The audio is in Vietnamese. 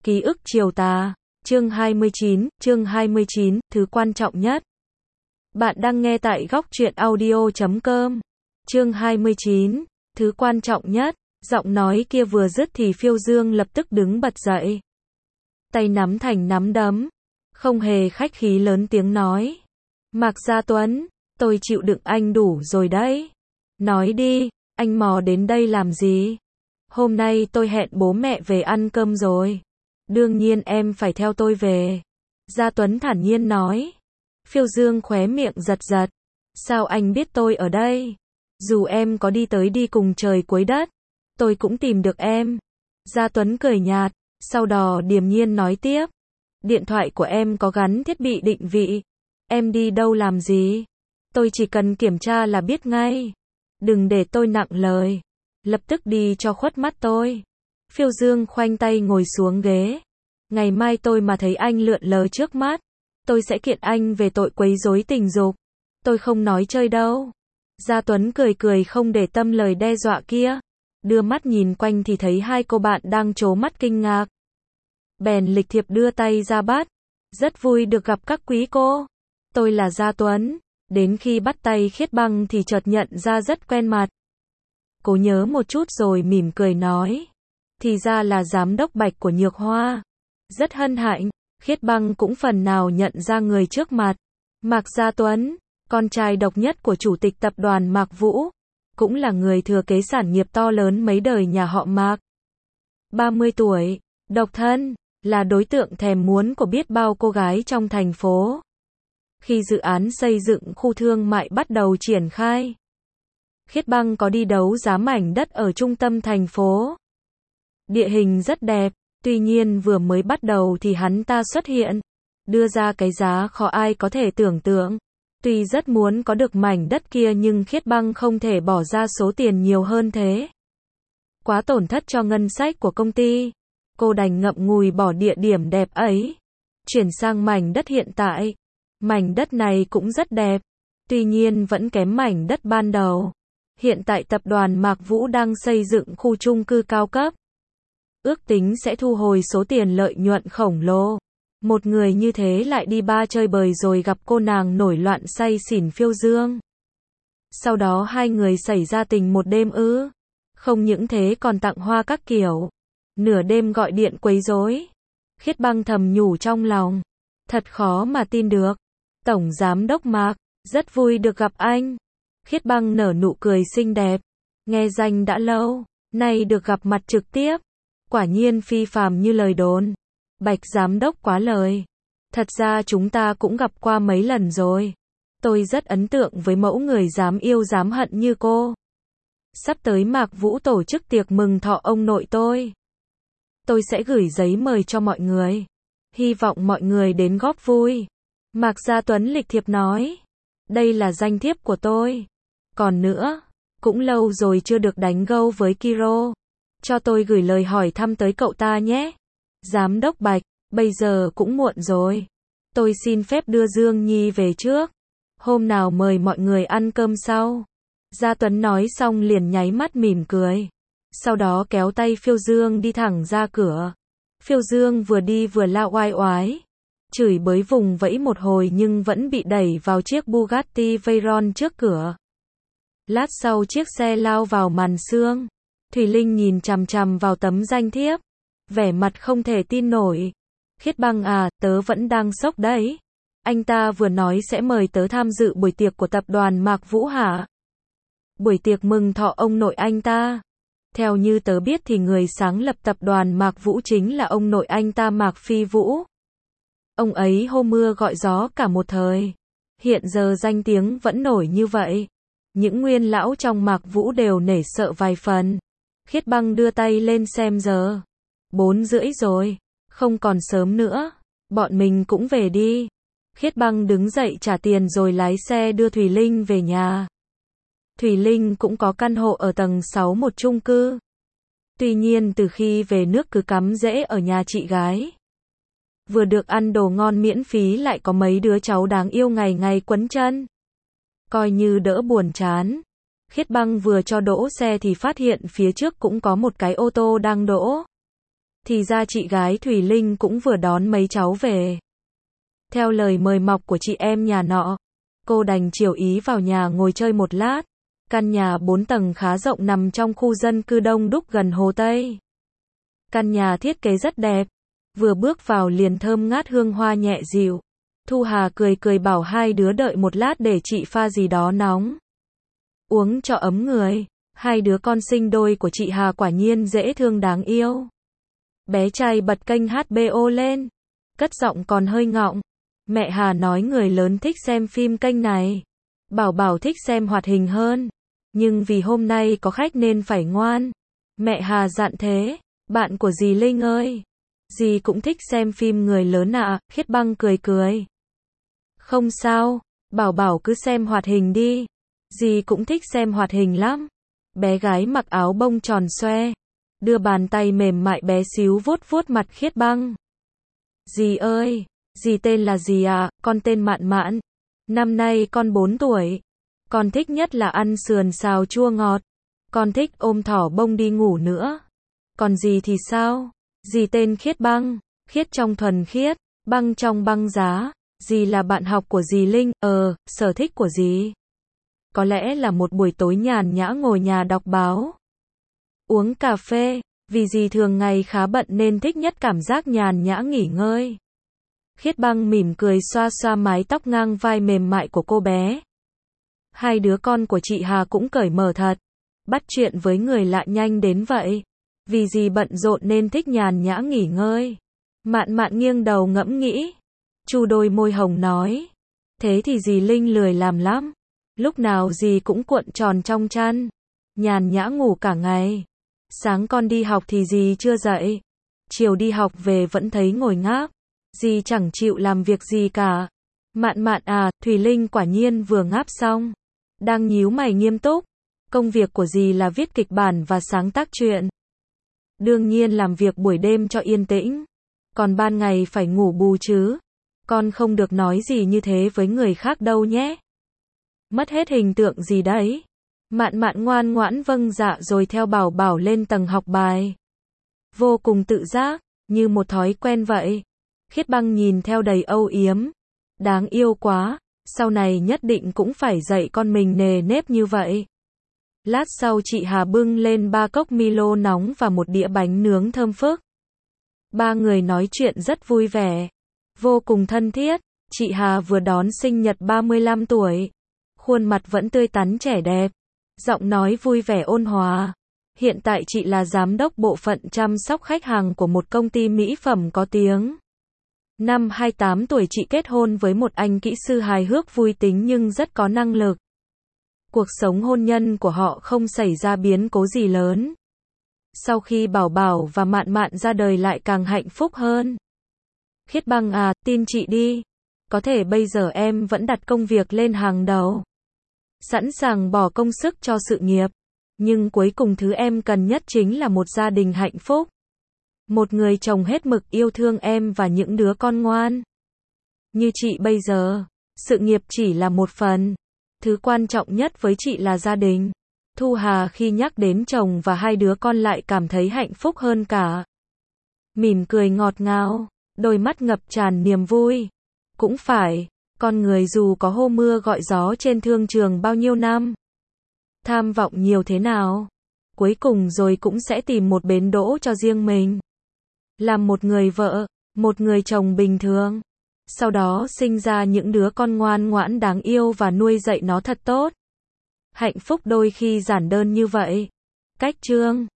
Ký ức chiều tà, chương 29, thứ quan trọng nhất. Bạn đang nghe tại góc truyện audio.com. Chương 29, thứ quan trọng nhất. Giọng nói kia vừa dứt thì Phiêu Dương lập tức đứng bật dậy. Tay nắm thành nắm đấm, không hề khách khí lớn tiếng nói. Mạc Gia Tuấn, tôi chịu đựng anh đủ rồi đấy. Nói đi, anh mò đến đây làm gì? Hôm nay tôi hẹn bố mẹ về ăn cơm rồi. Đương nhiên em phải theo tôi về. Gia Tuấn thản nhiên nói. Phiêu Dương khóe miệng giật giật. Sao anh biết tôi ở đây? Dù em có đi tới đi cùng trời cuối đất, tôi cũng tìm được em. Gia Tuấn cười nhạt, sau đó điềm nhiên nói tiếp. Điện thoại của em có gắn thiết bị định vị. Em đi đâu làm gì? Tôi chỉ cần kiểm tra là biết ngay. Đừng để tôi nặng lời. Lập tức đi cho khuất mắt tôi. Phiêu Dương khoanh tay ngồi xuống ghế. Ngày mai tôi mà thấy anh lượn lờ trước mắt, tôi sẽ kiện anh về tội quấy rối tình dục. Tôi không nói chơi đâu. Gia Tuấn cười cười không để tâm lời đe dọa kia. Đưa mắt nhìn quanh thì thấy hai cô bạn đang trố mắt kinh ngạc. Bèn lịch thiệp đưa tay ra bắt. Rất vui được gặp các quý cô. Tôi là Gia Tuấn. Đến khi bắt tay Khiết Băng thì chợt nhận ra rất quen mặt. Cô nhớ một chút rồi mỉm cười nói. Thì ra là giám đốc Bạch của Nhược Hoa. Rất hân hạnh, Khiết Băng cũng phần nào nhận ra người trước mặt. Mạc Gia Tuấn, con trai độc nhất của chủ tịch tập đoàn Mạc Vũ, cũng là người thừa kế sản nghiệp to lớn mấy đời nhà họ Mạc. 30 tuổi, độc thân, là đối tượng thèm muốn của biết bao cô gái trong thành phố. Khi dự án xây dựng khu thương mại bắt đầu triển khai, Khiết Băng có đi đấu giá mảnh đất ở trung tâm thành phố. Địa hình rất đẹp, tuy nhiên vừa mới bắt đầu thì hắn ta xuất hiện, đưa ra cái giá khó ai có thể tưởng tượng. Tuy rất muốn có được mảnh đất kia nhưng Khiết Băng không thể bỏ ra số tiền nhiều hơn thế. Quá tổn thất cho ngân sách của công ty. Cô đành ngậm ngùi bỏ địa điểm đẹp ấy, chuyển sang mảnh đất hiện tại. Mảnh đất này cũng rất đẹp, tuy nhiên vẫn kém mảnh đất ban đầu. Hiện tại tập đoàn Mạc Vũ đang xây dựng khu chung cư cao cấp. Ước tính sẽ thu hồi số tiền lợi nhuận khổng lồ. Một người như thế lại đi ba chơi bời rồi gặp cô nàng nổi loạn say xỉn Phiêu Dương. Sau đó hai người xảy ra tình một đêm ư? Không những thế còn tặng hoa các kiểu. Nửa đêm gọi điện quấy rối. Khiết Băng thầm nhủ trong lòng. Thật khó mà tin được. Tổng giám đốc Mạc, rất vui được gặp anh. Khiết Băng nở nụ cười xinh đẹp. Nghe danh đã lâu, nay được gặp mặt trực tiếp. Quả nhiên phi phàm như lời đồn. Bạch giám đốc quá lời. Thật ra chúng ta cũng gặp qua mấy lần rồi. Tôi rất ấn tượng với mẫu người dám yêu dám hận như cô. Sắp tới Mạc Vũ tổ chức tiệc mừng thọ ông nội tôi. Tôi sẽ gửi giấy mời cho mọi người. Hy vọng mọi người đến góp vui. Mạc Gia Tuấn lịch thiệp nói. Đây là danh thiếp của tôi. Còn nữa, cũng lâu rồi chưa được đánh gâu với Kiro. Cho tôi gửi lời hỏi thăm tới cậu ta nhé. Giám đốc Bạch, bây giờ cũng muộn rồi. Tôi xin phép đưa Dương Nhi về trước. Hôm nào mời mọi người ăn cơm sau. Gia Tuấn nói xong liền nháy mắt mỉm cười. Sau đó kéo tay Phiêu Dương đi thẳng ra cửa. Phiêu Dương vừa đi vừa la oai oái. Chửi bới vùng vẫy một hồi nhưng vẫn bị đẩy vào chiếc Bugatti Veyron trước cửa. Lát sau chiếc xe lao vào màn sương. Thùy Linh nhìn chằm chằm vào tấm danh thiếp. Vẻ mặt không thể tin nổi. Khiết Băng à, tớ vẫn đang sốc đấy. Anh ta vừa nói sẽ mời tớ tham dự buổi tiệc của tập đoàn Mạc Vũ hả? Buổi tiệc mừng thọ ông nội anh ta. Theo như tớ biết thì người sáng lập tập đoàn Mạc Vũ chính là ông nội anh ta Mạc Phi Vũ. Ông ấy hô mưa gọi gió cả một thời. Hiện giờ danh tiếng vẫn nổi như vậy. Những nguyên lão trong Mạc Vũ đều nể sợ vài phần. Khiết Băng đưa tay lên xem giờ. 4:30 rồi. Không còn sớm nữa. Bọn mình cũng về đi. Khiết Băng đứng dậy trả tiền rồi lái xe đưa Thùy Linh về nhà. Thùy Linh cũng có căn hộ ở tầng 6 một chung cư. Tuy nhiên từ khi về nước cứ cắm rễ ở nhà chị gái. Vừa được ăn đồ ngon miễn phí lại có mấy đứa cháu đáng yêu ngày ngày quấn chân. Coi như đỡ buồn chán. Khiết Băng vừa cho đỗ xe thì phát hiện phía trước cũng có một cái ô tô đang đỗ. Thì ra chị gái Thùy Linh cũng vừa đón mấy cháu về. Theo lời mời mọc của chị em nhà nọ, cô đành chiều ý vào nhà ngồi chơi một lát. Căn nhà 4 tầng khá rộng nằm trong khu dân cư đông đúc gần Hồ Tây. Căn nhà thiết kế rất đẹp, vừa bước vào liền thơm ngát hương hoa nhẹ dịu. Thu Hà cười cười bảo hai đứa đợi một lát để chị pha gì đó nóng uống cho ấm người. Hai đứa con sinh đôi của chị Hà quả nhiên dễ thương đáng yêu. Bé trai bật kênh HBO lên, cất giọng còn hơi ngọng. Mẹ Hà nói người lớn thích xem phim kênh này. Bảo Bảo thích xem hoạt hình hơn, nhưng vì hôm nay có khách nên phải ngoan. Mẹ Hà dặn thế. Bạn của dì Linh ơi, dì cũng thích xem phim người lớn ạ. Khiết Băng cười cười. Không sao, Bảo Bảo cứ xem hoạt hình đi. Dì cũng thích xem hoạt hình lắm. Bé gái mặc áo bông tròn xoe, đưa bàn tay mềm mại bé xíu vuốt vuốt mặt Khiết Băng. Dì ơi, dì tên là gì ạ? Con tên Mạn Mạn. Năm nay con 4 tuổi. Con thích nhất là ăn sườn xào chua ngọt. Con thích ôm thỏ bông đi ngủ nữa. Còn dì thì sao? Dì tên Khiết Băng. Khiết trong thuần khiết, băng trong băng giá. Dì là bạn học của dì Linh. Sở thích của dì có lẽ là một buổi tối nhàn nhã ngồi nhà đọc báo, uống cà phê, vì dì thường ngày khá bận nên thích nhất cảm giác nhàn nhã nghỉ ngơi. Khiết Băng mỉm cười xoa xoa mái tóc ngang vai mềm mại của cô bé. Hai đứa con của chị Hà cũng cởi mở thật, bắt chuyện với người lạ nhanh đến vậy. Vì dì bận rộn nên thích nhàn nhã nghỉ ngơi. Mạn Mạn nghiêng đầu ngẫm nghĩ, chu đôi môi hồng nói, thế thì dì Linh lười làm lắm. Lúc nào dì cũng cuộn tròn trong chăn, nhàn nhã ngủ cả ngày. Sáng con đi học thì dì chưa dậy, chiều đi học về vẫn thấy ngồi ngáp. Dì chẳng chịu làm việc gì cả. Mạn Mạn à, Thùy Linh quả nhiên vừa ngáp xong, đang nhíu mày nghiêm túc. Công việc của dì là viết kịch bản và sáng tác truyện. Đương nhiên làm việc buổi đêm cho yên tĩnh, còn ban ngày phải ngủ bù chứ. Con không được nói gì như thế với người khác đâu nhé. Mất hết hình tượng gì đấy. Mạn Mạn ngoan ngoãn vâng dạ rồi theo Bảo Bảo lên tầng học bài. Vô cùng tự giác, như một thói quen vậy. Khiết Băng nhìn theo đầy âu yếm. Đáng yêu quá, sau này nhất định cũng phải dạy con mình nề nếp như vậy. Lát sau chị Hà bưng lên 3 cốc Milo nóng và một đĩa bánh nướng thơm phức. Ba người nói chuyện rất vui vẻ, vô cùng thân thiết. Chị Hà vừa đón sinh nhật 35 tuổi. Khuôn mặt vẫn tươi tắn trẻ đẹp, giọng nói vui vẻ ôn hòa. Hiện tại chị là giám đốc bộ phận chăm sóc khách hàng của một công ty mỹ phẩm có tiếng. Năm 28 tuổi chị kết hôn với một anh kỹ sư hài hước vui tính nhưng rất có năng lực. Cuộc sống hôn nhân của họ không xảy ra biến cố gì lớn. Sau khi Bảo Bảo và Mạn Mạn ra đời lại càng hạnh phúc hơn. Khiết Băng à, tin chị đi. Có thể bây giờ em vẫn đặt công việc lên hàng đầu, sẵn sàng bỏ công sức cho sự nghiệp. Nhưng cuối cùng thứ em cần nhất chính là một gia đình hạnh phúc. Một người chồng hết mực yêu thương em và những đứa con ngoan. Như chị bây giờ, sự nghiệp chỉ là một phần. Thứ quan trọng nhất với chị là gia đình. Thu Hà khi nhắc đến chồng và hai đứa con lại cảm thấy hạnh phúc hơn cả. Mỉm cười ngọt ngào, đôi mắt ngập tràn niềm vui. Cũng phải, con người dù có hô mưa gọi gió trên thương trường bao nhiêu năm, tham vọng nhiều thế nào, cuối cùng rồi cũng sẽ tìm một bến đỗ cho riêng mình. Làm một người vợ, một người chồng bình thường. Sau đó sinh ra những đứa con ngoan ngoãn đáng yêu và nuôi dạy nó thật tốt. Hạnh phúc đôi khi giản đơn như vậy. Cách chương